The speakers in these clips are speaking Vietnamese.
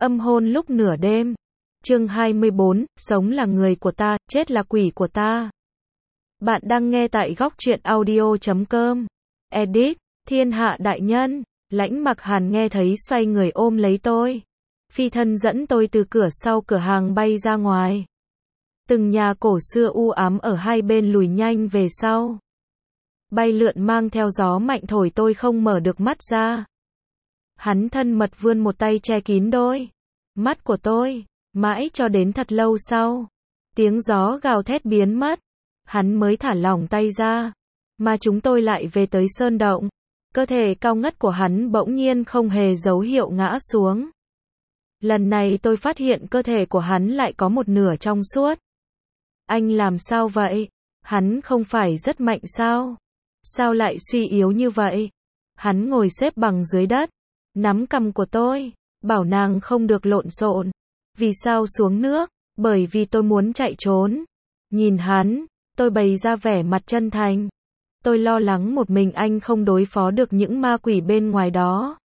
Âm hôn lúc nửa đêm. Chương 24, sống là người của ta, chết là quỷ của ta. Bạn đang nghe tại góc truyện audio.com. Edit, thiên hạ đại nhân. Lãnh Mặc Hàn nghe thấy xoay người ôm lấy tôi. Phi thân dẫn tôi từ cửa sau cửa hàng bay ra ngoài. Từng nhà cổ xưa u ám ở hai bên lùi nhanh về sau. Bay lượn mang theo gió mạnh thổi tôi không mở được mắt ra. Hắn thân mật vươn một tay che kín đôi mắt của tôi, mãi cho đến thật lâu sau. Tiếng gió gào thét biến mất, hắn mới thả lỏng tay ra. Mà chúng tôi lại về tới sơn động. Cơ thể cao ngất của hắn bỗng nhiên không hề dấu hiệu ngã xuống. Lần này tôi phát hiện cơ thể của hắn lại có một nửa trong suốt. Anh làm sao vậy? Hắn không phải rất mạnh sao? Sao lại suy yếu như vậy? Hắn ngồi xếp bằng dưới đất, nắm cằm của tôi, bảo nàng không được lộn xộn. Vì sao xuống nước? Bởi vì tôi muốn chạy trốn. Nhìn hắn, tôi bày ra vẻ mặt chân thành. Tôi lo lắng một mình anh không đối phó được những ma quỷ bên ngoài đó.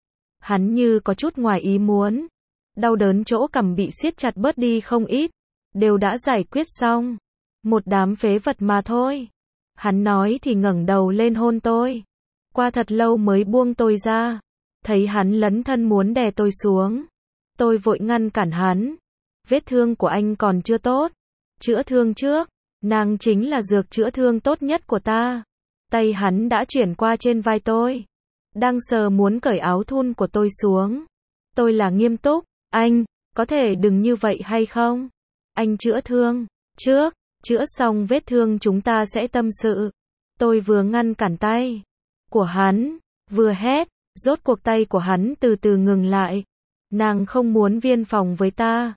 Hắn như có chút ngoài ý muốn. Đau đớn chỗ cằm bị siết chặt bớt đi không ít. Đều đã giải quyết xong. Một đám phế vật mà thôi. Hắn nói thì ngẩng đầu lên hôn tôi. Qua thật lâu mới buông tôi ra. Thấy hắn lấn thân muốn đè tôi xuống. Tôi vội ngăn cản hắn. Vết thương của anh còn chưa tốt. Chữa thương trước. Nàng chính là dược chữa thương tốt nhất của ta. Tay hắn đã chuyển qua trên vai tôi. Đang sờ muốn cởi áo thun của tôi xuống. Tôi là nghiêm túc. Anh, có thể đừng như vậy hay không? Anh chữa thương trước. Chữa xong vết thương chúng ta sẽ tâm sự. Tôi vừa ngăn cản tay của hắn, vừa hét. Rốt cuộc tay của hắn từ từ ngừng lại. Nàng không muốn viên phòng với ta.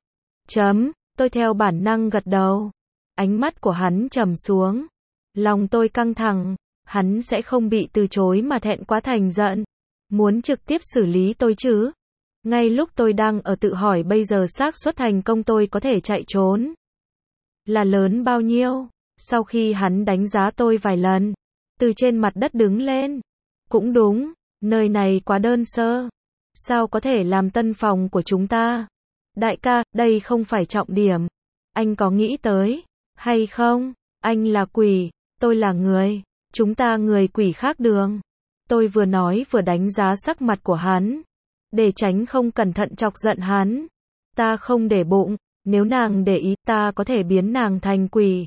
Tôi theo bản năng gật đầu. Ánh mắt của hắn trầm xuống. Lòng tôi căng thẳng. Hắn sẽ không bị từ chối mà thẹn quá thành giận. Muốn trực tiếp xử lý tôi chứ? Ngay lúc tôi đang ở tự hỏi bây giờ xác suất thành công tôi có thể chạy trốn là lớn bao nhiêu? Sau khi hắn đánh giá tôi vài lần, từ trên mặt đất đứng lên. Cũng đúng, nơi này quá đơn sơ. Sao có thể làm tân phòng của chúng ta? Đại ca, đây không phải trọng điểm. Anh có nghĩ tới hay không? Anh là quỷ, tôi là người. Chúng ta người quỷ khác đường. Tôi vừa nói vừa đánh giá sắc mặt của hắn. Để tránh không cẩn thận chọc giận hắn. Ta không để bụng. Nếu nàng để ý ta có thể biến nàng thành quỷ.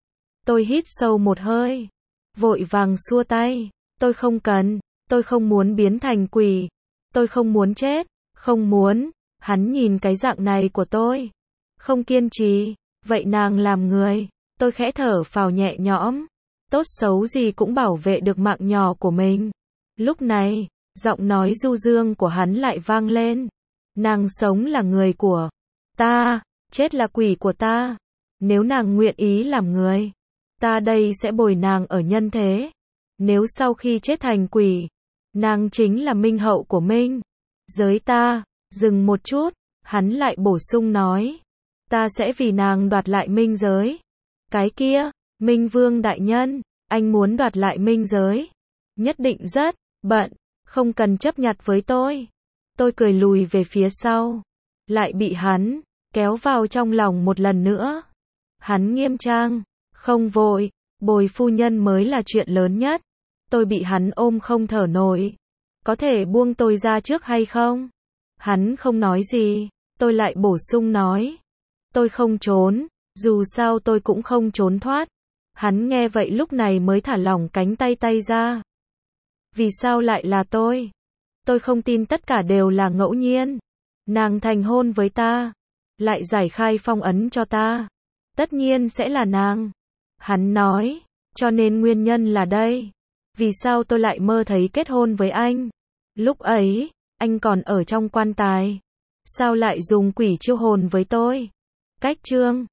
Tôi hít sâu một hơi. Vội vàng xua tay. Tôi không cần. Tôi không muốn biến thành quỷ. Tôi không muốn chết. Không muốn. Hắn nhìn cái dạng này của tôi. Không kiên trì. Vậy nàng làm người. Tôi khẽ thở phào nhẹ nhõm. Tốt xấu gì cũng bảo vệ được mạng nhỏ của mình. Lúc này, giọng nói du dương của hắn lại vang lên. Nàng sống là người của ta. Chết là quỷ của ta. Nếu nàng nguyện ý làm người, ta đây sẽ bồi nàng ở nhân thế. Nếu sau khi chết thành quỷ, nàng chính là minh hậu của Minh giới ta. Dừng một chút, hắn lại bổ sung nói. Ta sẽ vì nàng đoạt lại Minh giới. Cái kia, Minh Vương đại nhân, anh muốn đoạt lại Minh giới. Nhất định rất bận, không cần chấp nhặt với tôi. Tôi cười lùi về phía sau. Lại bị hắn kéo vào trong lòng một lần nữa. Hắn nghiêm trang. Không vội, bồi phu nhân mới là chuyện lớn nhất. Tôi bị hắn ôm không thở nổi. Có thể buông tôi ra trước hay không? Hắn không nói gì. Tôi lại bổ sung nói. Tôi không trốn. Dù sao tôi cũng không trốn thoát. Hắn nghe vậy lúc này mới thả lỏng cánh tay ra. Vì sao lại là tôi? Tôi không tin tất cả đều là ngẫu nhiên. Nàng thành hôn với ta. Lại giải khai phong ấn cho ta. Tất nhiên sẽ là nàng. Hắn nói. Cho nên nguyên nhân là đây. Vì sao tôi lại mơ thấy kết hôn với anh? Lúc ấy, anh còn ở trong quan tài. Sao lại dùng quỷ chiêu hồn với tôi? Cách chương